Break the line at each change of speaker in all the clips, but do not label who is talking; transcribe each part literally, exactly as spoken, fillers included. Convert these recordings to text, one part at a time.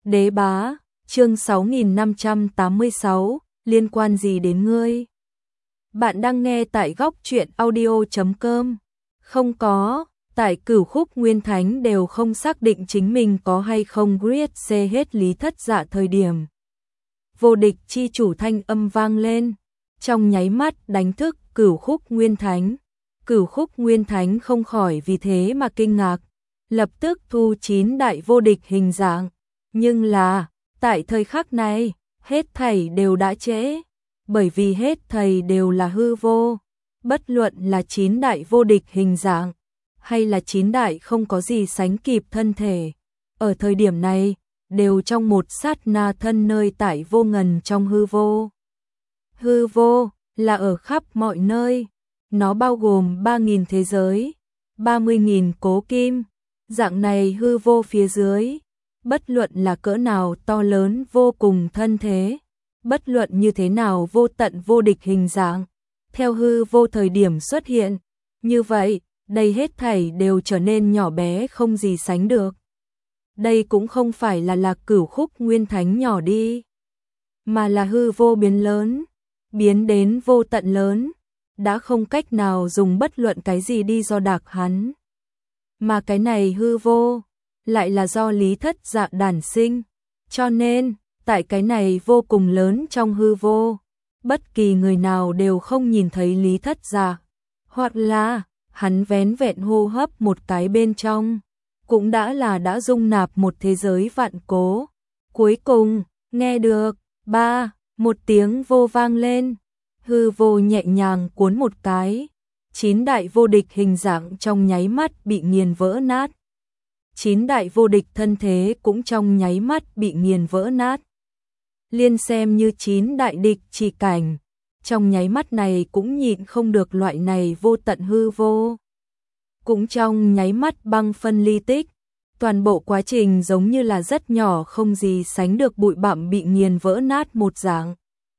Đế bá, chương sáu nghìn năm trăm tám mươi sáu, liên quan gì đến ngươi? Bạn đang nghe tại góc truyện audio chấm com. Không có, tại Cửu Khúc Nguyên Thánh đều không xác định chính mình có hay không giết xê hết Lý Thất Dạ thời điểm. Vô địch chi chủ thanh âm vang lên, trong nháy mắt đánh thức Cửu Khúc Nguyên Thánh. Cửu Khúc Nguyên Thánh không khỏi vì thế mà kinh ngạc, lập tức thu chín đại vô địch hình dạng. Nhưng là, tại thời khắc này, hết thảy đều đã trễ, bởi vì hết thầy đều là hư vô, bất luận là chín đại vô địch hình dạng, hay là chín đại không có gì sánh kịp thân thể. Ở thời điểm này, đều trong một sát na thân nơi tại vô ngần trong hư vô. Hư vô, là ở khắp mọi nơi, nó bao gồm ba nghìn thế giới, ba mươi nghìn cố kim, dạng này hư vô phía dưới. Bất luận là cỡ nào to lớn vô cùng thân thế, bất luận như thế nào vô tận vô địch hình dạng, theo hư vô thời điểm xuất hiện, như vậy, đây hết thảy đều trở nên nhỏ bé không gì sánh được. Đây cũng không phải là là Cửu Khúc Nguyên Thánh nhỏ đi, mà là hư vô biến lớn, biến đến vô tận lớn, đã không cách nào dùng bất luận cái gì đi do đạc hắn. Mà cái này hư vô lại là do Lý Thất Dạ đản sinh, cho nên, tại cái này vô cùng lớn trong hư vô, bất kỳ người nào đều không nhìn thấy Lý Thất Dạ, hoặc là, hắn vén vẹn hô hấp một cái bên trong, cũng đã là đã dung nạp một thế giới vạn cố. Cuối cùng, nghe được, ba, một tiếng vô vang lên, hư vô nhẹ nhàng cuốn một cái, chín đại vô địch hình dạng trong nháy mắt bị nghiền vỡ nát. Chín đại vô địch thân thế cũng trong nháy mắt bị nghiền vỡ nát. Liên xem như chín đại địch chỉ cảnh, trong nháy mắt này cũng nhịn không được loại này vô tận hư vô. Cũng trong nháy mắt băng phân ly tích, toàn bộ quá trình giống như là rất nhỏ không gì sánh được bụi bặm bị nghiền vỡ nát một dạng.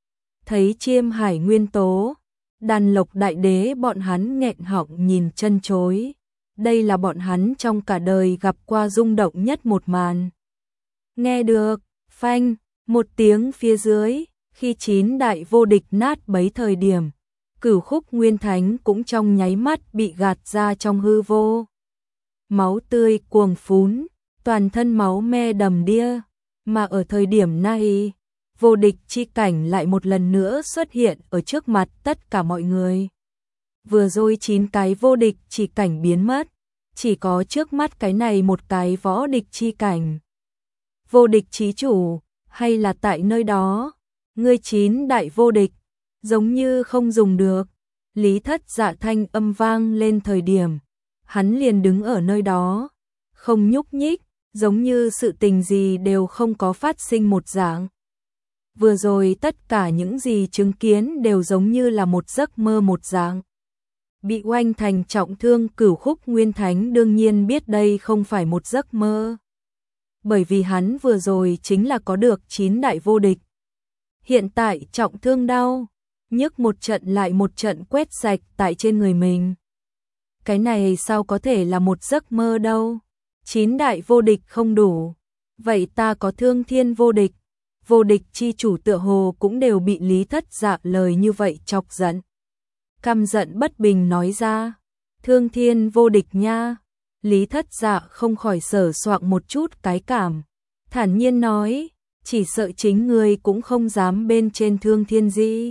Thấy Chiêm Hải Nguyên Tố, Đàn Lộc Đại Đế bọn hắn nghẹn họng nhìn chân chối. Đây là bọn hắn trong cả đời gặp qua rung động nhất một màn. Nghe được, phanh, một tiếng phía dưới, khi chín đại vô địch nát bấy thời điểm, Cửu Khúc Nguyên Thánh cũng trong nháy mắt bị gạt ra trong hư vô. Máu tươi cuồng phún, toàn thân máu me đầm đìa, mà ở thời điểm này, vô địch chi cảnh lại một lần nữa xuất hiện ở trước mặt tất cả mọi người. Vừa rồi chín cái vô địch chỉ cảnh biến mất, chỉ có trước mắt cái này một cái võ địch chi cảnh. Vô địch chí chủ, hay là tại nơi đó, ngươi chín đại vô địch, giống như không dùng được. Lý Thất Dạ thanh âm vang lên thời điểm, hắn liền đứng ở nơi đó, không nhúc nhích, giống như sự tình gì đều không có phát sinh một dạng. Vừa rồi tất cả những gì chứng kiến đều giống như là một giấc mơ một dạng. Bị oanh thành trọng thương Cửu Khúc Nguyên Thánh đương nhiên biết đây không phải một giấc mơ. Bởi vì hắn vừa rồi chính là có được chín đại vô địch. Hiện tại trọng thương đau, nhức một trận lại một trận quét sạch tại trên người mình. Cái này sao có thể là một giấc mơ đâu, chín đại vô địch không đủ. Vậy ta có Thương Thiên vô địch, vô địch chi chủ tựa hồ cũng đều bị Lý Thất Dạ lời như vậy chọc giận. Căm giận bất bình nói ra, Thương Thiên vô địch nha. Lý Thất Dạ không khỏi sờ soạng một chút cái cảm, thản nhiên nói, chỉ sợ chính ngươi cũng không dám bên trên Thương Thiên gì.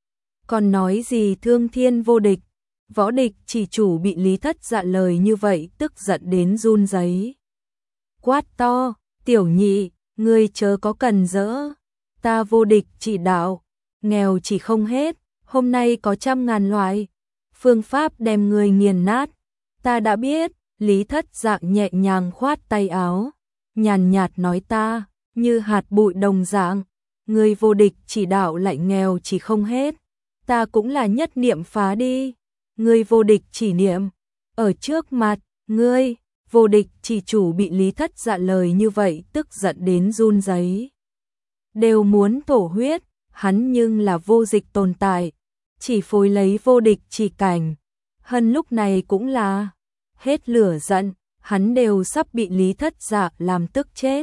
Còn nói gì Thương Thiên vô địch, võ địch chỉ chủ bị Lý Thất Dạ lời như vậy tức giận đến run rẩy. Quát to, tiểu nhị, ngươi chớ có cần dỡ, ta vô địch chỉ đạo, nghèo chỉ không hết. Hôm nay có trăm ngàn loại phương pháp đem người nghiền nát, ta đã biết. Lý Thất Dạ nhẹ nhàng khoát tay áo, nhàn nhạt nói ta, như hạt bụi đồng dạng, người vô địch chỉ đạo lại nghèo chỉ không hết, ta cũng là nhất niệm phá đi, người vô địch chỉ niệm, ở trước mặt, ngươi, vô địch chỉ chủ bị Lý Thất Dạ lời như vậy tức giận đến run rẩy, đều muốn thổ huyết, hắn nhưng là vô dịch tồn tại. Chỉ phối lấy vô địch chỉ cảnh, hân lúc này cũng là hết lửa giận, hắn đều sắp bị Lý Thất Dạ làm tức chết.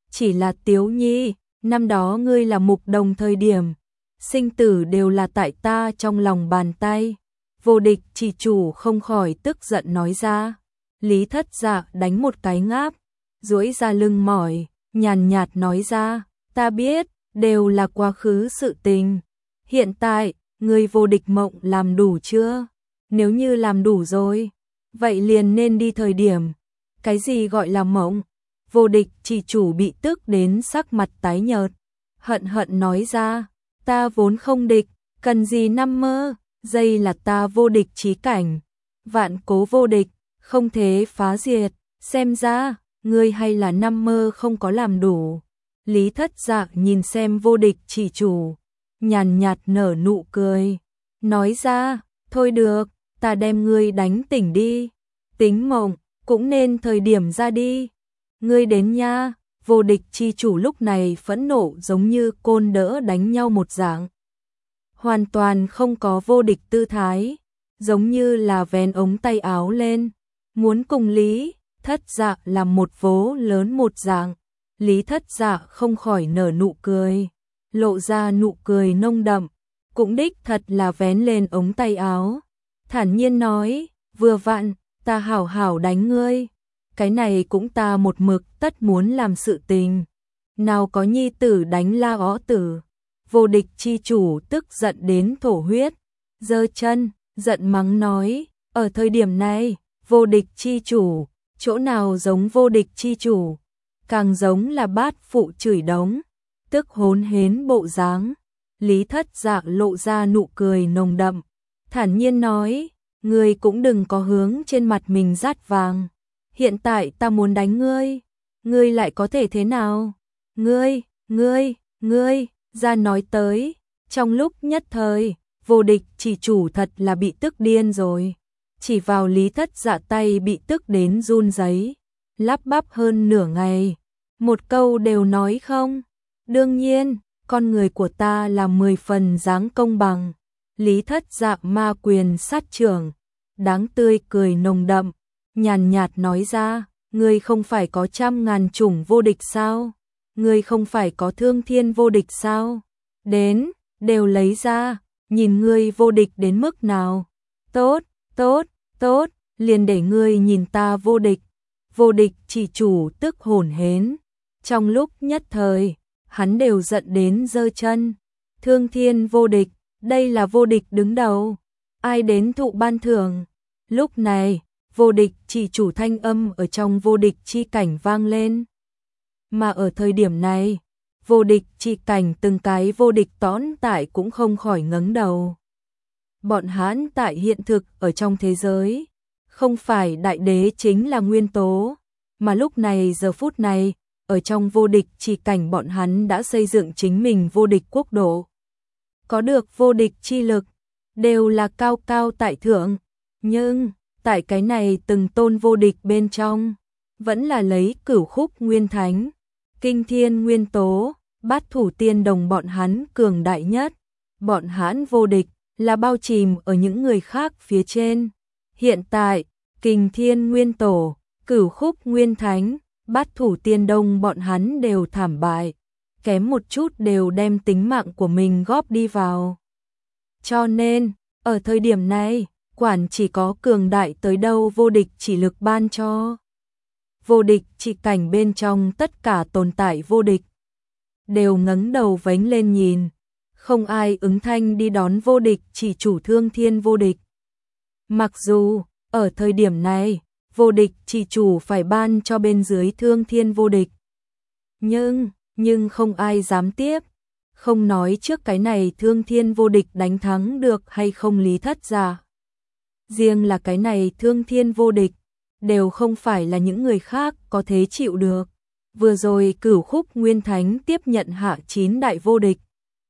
Chỉ là Tiếu Nhi, năm đó ngươi là mục đồng thời điểm, sinh tử đều là tại ta trong lòng bàn tay. Vô địch chỉ chủ không khỏi tức giận nói ra. Lý Thất Dạ đánh một cái ngáp, duỗi ra lưng mỏi, nhàn nhạt nói ra, ta biết, đều là quá khứ sự tình. Hiện tại, ngươi vô địch mộng làm đủ chưa? Nếu như làm đủ rồi, vậy liền nên đi thời điểm. Cái gì gọi là mộng? Vô địch chỉ chủ bị tức đến sắc mặt tái nhợt, hận hận nói ra, ta vốn không địch, cần gì năm mơ, đây là ta vô địch chí cảnh, vạn cố vô địch, không thể phá diệt, xem ra, ngươi hay là năm mơ không có làm đủ. Lý Thất Dạ nhìn xem vô địch chỉ chủ, nhàn nhạt nở nụ cười, nói ra, thôi được, ta đem ngươi đánh tỉnh đi, tính mộng, cũng nên thời điểm ra đi. Ngươi đến nha, vô địch chi chủ lúc này phẫn nộ giống như côn đỡ đánh nhau một dạng. Hoàn toàn không có vô địch tư thái, giống như là vén ống tay áo lên, muốn cùng Lý Thất Dạ làm một vố lớn một dạng. Lý Thất Dạ không khỏi nở nụ cười, lộ ra nụ cười nông đậm, cũng đích thật là vén lên ống tay áo, thản nhiên nói, vừa vặn, ta hảo hảo đánh ngươi. Cái này cũng ta một mực tất muốn làm sự tình. Nào có nhi tử đánh la ó tử. Vô địch chi chủ tức giận đến thổ huyết, giơ chân, giận mắng nói, ở thời điểm này, vô địch chi chủ, chỗ nào giống vô địch chi chủ, càng giống là bát phụ chửi đống, tức hỗn hến bộ dáng. Lý Thất Dạ lộ ra nụ cười nồng đậm, thản nhiên nói, ngươi cũng đừng có hướng trên mặt mình rát vàng. Hiện tại ta muốn đánh ngươi, ngươi lại có thể thế nào? Ngươi, ngươi, ngươi, ra nói tới, trong lúc nhất thời, vô địch chỉ chủ thật là bị tức điên rồi. Chỉ vào Lý Thất Dạ tay bị tức đến run rẩy, lắp bắp hơn nửa ngày, một câu đều nói không. Đương nhiên, con người của ta là mười phần dáng công bằng. Lý Thất Dạ ma quyền sát trưởng, đáng tươi cười nồng đậm, nhàn nhạt nói ra, ngươi không phải có trăm ngàn chủng vô địch sao? Ngươi không phải có thương thiên vô địch sao? Đến, đều lấy ra, nhìn ngươi vô địch đến mức nào. Tốt, tốt, tốt, liền để ngươi nhìn ta vô địch. Vô địch chỉ chủ tức hổn hến. Trong lúc nhất thời, hắn đều giận đến giơ chân. Thương thiên vô địch, đây là vô địch đứng đầu. Ai đến thụ ban thưởng? Lúc này, vô địch chỉ chủ thanh âm ở trong vô địch chi cảnh vang lên. Mà ở thời điểm này, vô địch chi cảnh từng cái vô địch tón tại cũng không khỏi ngẩng đầu. Bọn hắn tại hiện thực ở trong thế giới, không phải đại đế chính là nguyên tố, mà lúc này giờ phút này, ở trong vô địch chi cảnh bọn hắn đã xây dựng chính mình vô địch quốc độ. Có được vô địch chi lực, đều là cao cao tại thượng, nhưng tại cái này từng tôn vô địch bên trong, vẫn là lấy cửu khúc nguyên thánh, kinh thiên nguyên tố, bát thủ tiên đồng bọn hắn cường đại nhất. Bọn hắn vô địch là bao trùm ở những người khác phía trên. Hiện tại, kinh thiên nguyên tổ, cửu khúc nguyên thánh, bát thủ tiên đồng bọn hắn đều thảm bại, kém một chút đều đem tính mạng của mình góp đi vào. Cho nên, ở thời điểm này, quản chỉ có cường đại tới đâu vô địch chỉ lực ban cho. Vô địch chỉ cảnh bên trong tất cả tồn tại vô địch, đều ngẩng đầu vánh lên nhìn, không ai ứng thanh đi đón vô địch chỉ chủ thương thiên vô địch. Mặc dù, ở thời điểm này, vô địch chỉ chủ phải ban cho bên dưới thương thiên vô địch. Nhưng, nhưng không ai dám tiếp, không nói trước cái này thương thiên vô địch đánh thắng được hay không Lý Thất Dạ. Riêng là cái này thương thiên vô địch, đều không phải là những người khác có thể chịu được. Vừa rồi cửu khúc nguyên thánh tiếp nhận hạ chín đại vô địch.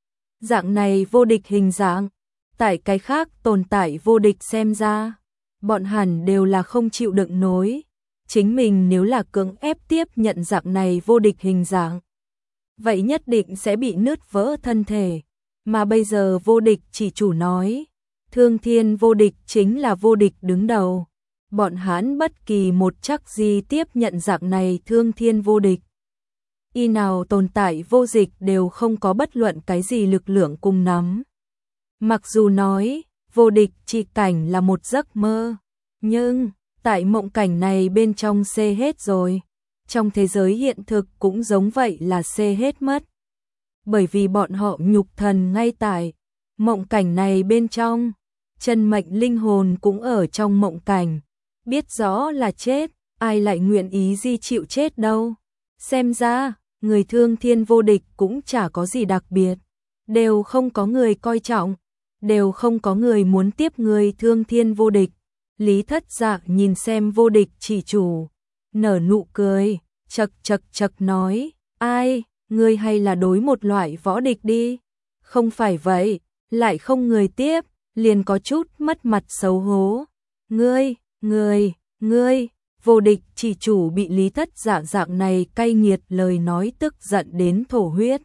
Dạng này vô địch hình dạng, tại cái khác tồn tại vô địch xem ra, bọn hẳn đều là không chịu đựng nổi. Chính mình nếu là cưỡng ép tiếp nhận dạng này vô địch hình dạng, vậy nhất định sẽ bị nứt vỡ thân thể. Mà bây giờ vô địch chỉ chủ nói, thương thiên vô địch chính là vô địch đứng đầu. Bọn hắn bất kỳ một chắc gì tiếp nhận dạng này thương thiên vô địch, y nào tồn tại vô dịch đều không có bất luận cái gì lực lượng cùng nắm. Mặc dù nói, vô địch chi cảnh là một giấc mơ, nhưng, tại mộng cảnh này bên trong xê hết rồi. Trong thế giới hiện thực cũng giống vậy là xê hết mất. Bởi vì bọn họ nhục thần ngay tại mộng cảnh này bên trong, chân mệnh linh hồn cũng ở trong mộng cảnh. Biết rõ là chết, ai lại nguyện ý di chịu chết đâu. Xem ra, người thương thiên vô địch cũng chả có gì đặc biệt. Đều không có người coi trọng, đều không có người muốn tiếp người thương thiên vô địch. Lý Thất Dạ nhìn xem vô địch chỉ chủ, nở nụ cười, chật chật chật nói, ai, ngươi hay là đối một loại võ địch đi. Không phải vậy, lại không người tiếp, liền có chút mất mặt xấu hổ. Ngươi, ngươi, ngươi, vô địch chỉ chủ bị Lý Thất Dạ dạng này cay nghiệt lời nói tức giận đến thổ huyết.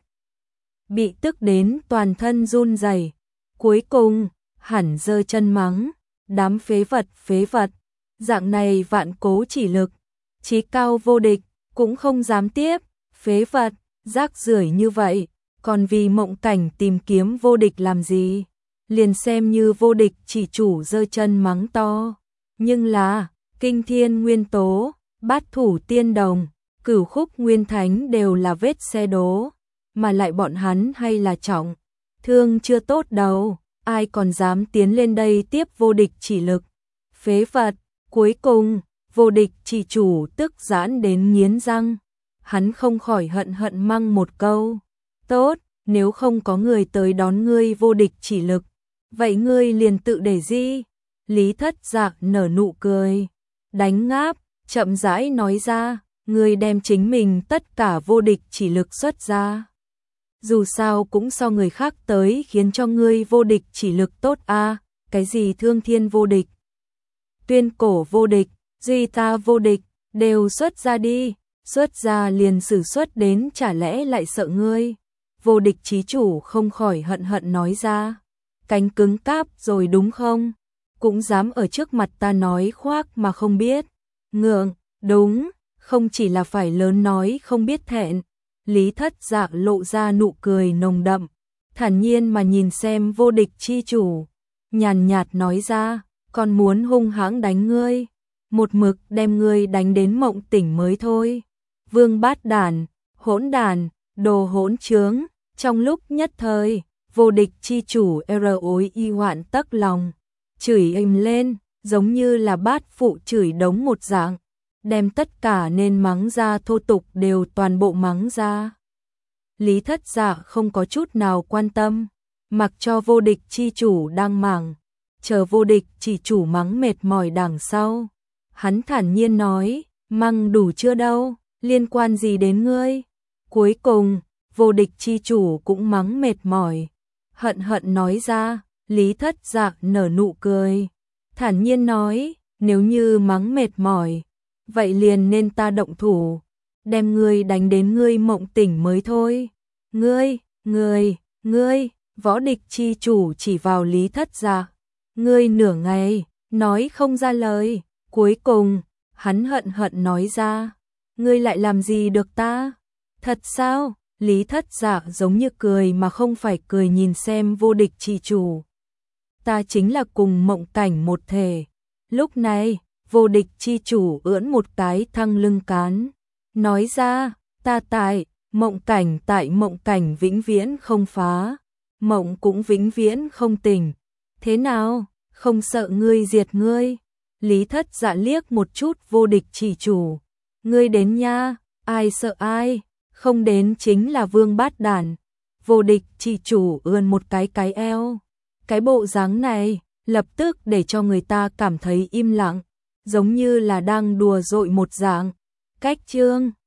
Bị tức đến toàn thân run rẩy. Cuối cùng, hẳn giơ chân mắng, đám phế vật phế vật, dạng này vạn cố chỉ lực, chí cao vô địch, cũng không dám tiếp, phế vật, rác rưởi như vậy, còn vì mộng cảnh tìm kiếm vô địch làm gì, liền xem như vô địch chỉ chủ giơ chân mắng to. Nhưng là, kinh thiên nguyên tố, bát thủ tiên đồng, cửu khúc nguyên thánh đều là vết xe đố, mà lại bọn hắn hay là trọng thương chưa tốt đâu, ai còn dám tiến lên đây tiếp vô địch chỉ lực. Phế vật, cuối cùng, vô địch chỉ chủ tức giãn đến nghiến răng, hắn không khỏi hận hận măng một câu. Tốt, nếu không có người tới đón ngươi vô địch chỉ lực, vậy ngươi liền tự để gì? Lý Thất Dạ nở nụ cười, đánh ngáp, chậm rãi nói ra, ngươi đem chính mình tất cả vô địch chỉ lực xuất ra. Dù sao cũng so người khác tới khiến cho ngươi vô địch chỉ lực tốt a, à, cái gì thương thiên vô địch, tuyên cổ vô địch, duy ta vô địch, đều xuất ra đi, xuất ra liền sử xuất đến chả lẽ lại sợ ngươi. Vô địch chí chủ không khỏi hận hận nói ra, cánh cứng cáp rồi đúng không? Cũng dám ở trước mặt ta nói khoác mà không biết. Ngượng, đúng, không chỉ là phải lớn nói không biết thẹn. Lý Thất Dạ lộ ra nụ cười nồng đậm, thản nhiên mà nhìn xem vô địch chi chủ, nhàn nhạt nói ra, còn muốn hung hãng đánh ngươi, một mực đem ngươi đánh đến mộng tỉnh mới thôi. Vương bát đàn, hỗn đàn, đồ hỗn trướng, trong lúc nhất thời, vô địch chi chủ r ối y hoạn tắc lòng, chửi ầm lên, giống như là bát phụ chửi đống một dạng, đem tất cả nên mắng ra thô tục đều toàn bộ mắng ra. Lý Thất Dạ không có chút nào quan tâm, mặc cho vô địch chi chủ đang mắng, chờ vô địch chỉ chủ mắng mệt mỏi đằng sau. Hắn thản nhiên nói, mắng đủ chưa đâu, liên quan gì đến ngươi? Cuối cùng, vô địch chi chủ cũng mắng mệt mỏi, hận hận nói ra. Lý Thất Dạ nở nụ cười, thản nhiên nói, nếu như mắng mệt mỏi, vậy liền nên ta động thủ, đem ngươi đánh đến ngươi mộng tỉnh mới thôi. Ngươi, ngươi, ngươi, võ địch chi chủ chỉ vào Lý Thất Dạ. Ngươi nửa ngày, nói không ra lời, cuối cùng, hắn hận hận nói ra, ngươi lại làm gì được ta? Thật sao? Lý Thất Dạ giống như cười mà không phải cười nhìn xem vô địch chi chủ. Ta chính là cùng mộng cảnh một thể. Lúc này, vô địch chi chủ ưỡn một cái thăng lưng cán, nói ra, ta tại, mộng cảnh tại mộng cảnh vĩnh viễn không phá, mộng cũng vĩnh viễn không tỉnh. Thế nào, không sợ ngươi diệt ngươi? Lý Thất Dạ liếc một chút vô địch chỉ chủ, ngươi đến nha, ai sợ ai, không đến chính là vương bát đàn. Vô địch chỉ chủ ươn một cái cái eo, cái bộ dáng này lập tức để cho người ta cảm thấy im lặng, giống như là đang đùa dội một dạng. Cách chương